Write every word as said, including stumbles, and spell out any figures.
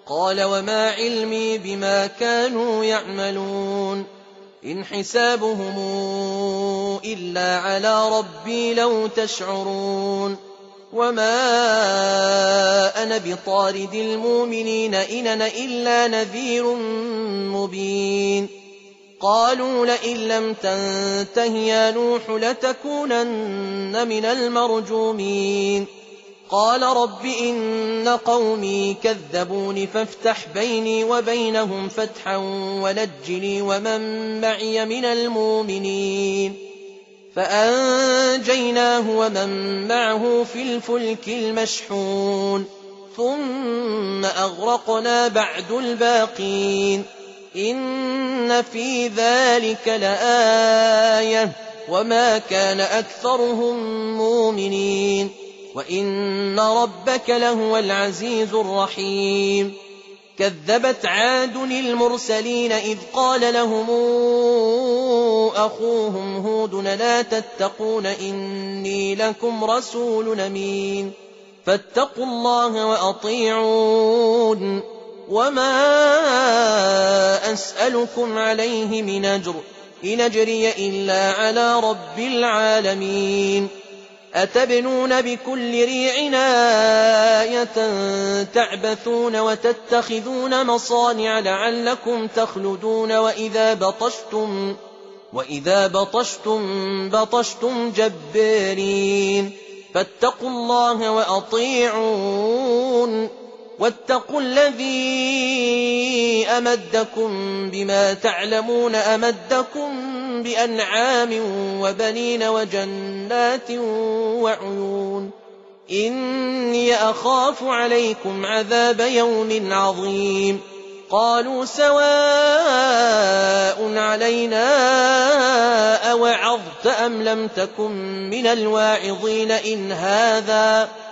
قال وما علمي بما كانوا يعملون إن حسابهم إلا على ربي لو تشعرون وما أنا بطارد المؤمنين إن أنا إلا نذير مبين قالوا لئن لم تنته يا نوح لتكونن من المرجومين قال رب إن قومي كذبون فافتح بيني وبينهم فتحا ونجني ومن معي من المؤمنين فأنجيناه ومن معه في الفلك المشحون ثم أغرقنا بعد الباقين إن في ذلك لآية وما كان أكثرهم مؤمنين وإن ربك لهو العزيز الرحيم كذبت عاد المرسلين إذ قال لهم أخوهم هود لا تتقون إني لكم رسول أمين فاتقوا الله وأطيعون وما أسألكم عليه من أجر إن أجري إلا على رب العالمين أتبنون بكل ريع آية تعبثون وتتخذون مصانع لعلكم تخلدون وإذا بطشتم وإذا بطشتم بطشتم جبارين فاتقوا الله وأطيعون واتقوا الذي أمدكم بما تعلمون أمدكم بأنعام وبنين وجنات وعيون إني أخاف عليكم عذاب يوم عظيم قالوا سواء علينا أوعظت أم لم تكن من الواعظين إن هذا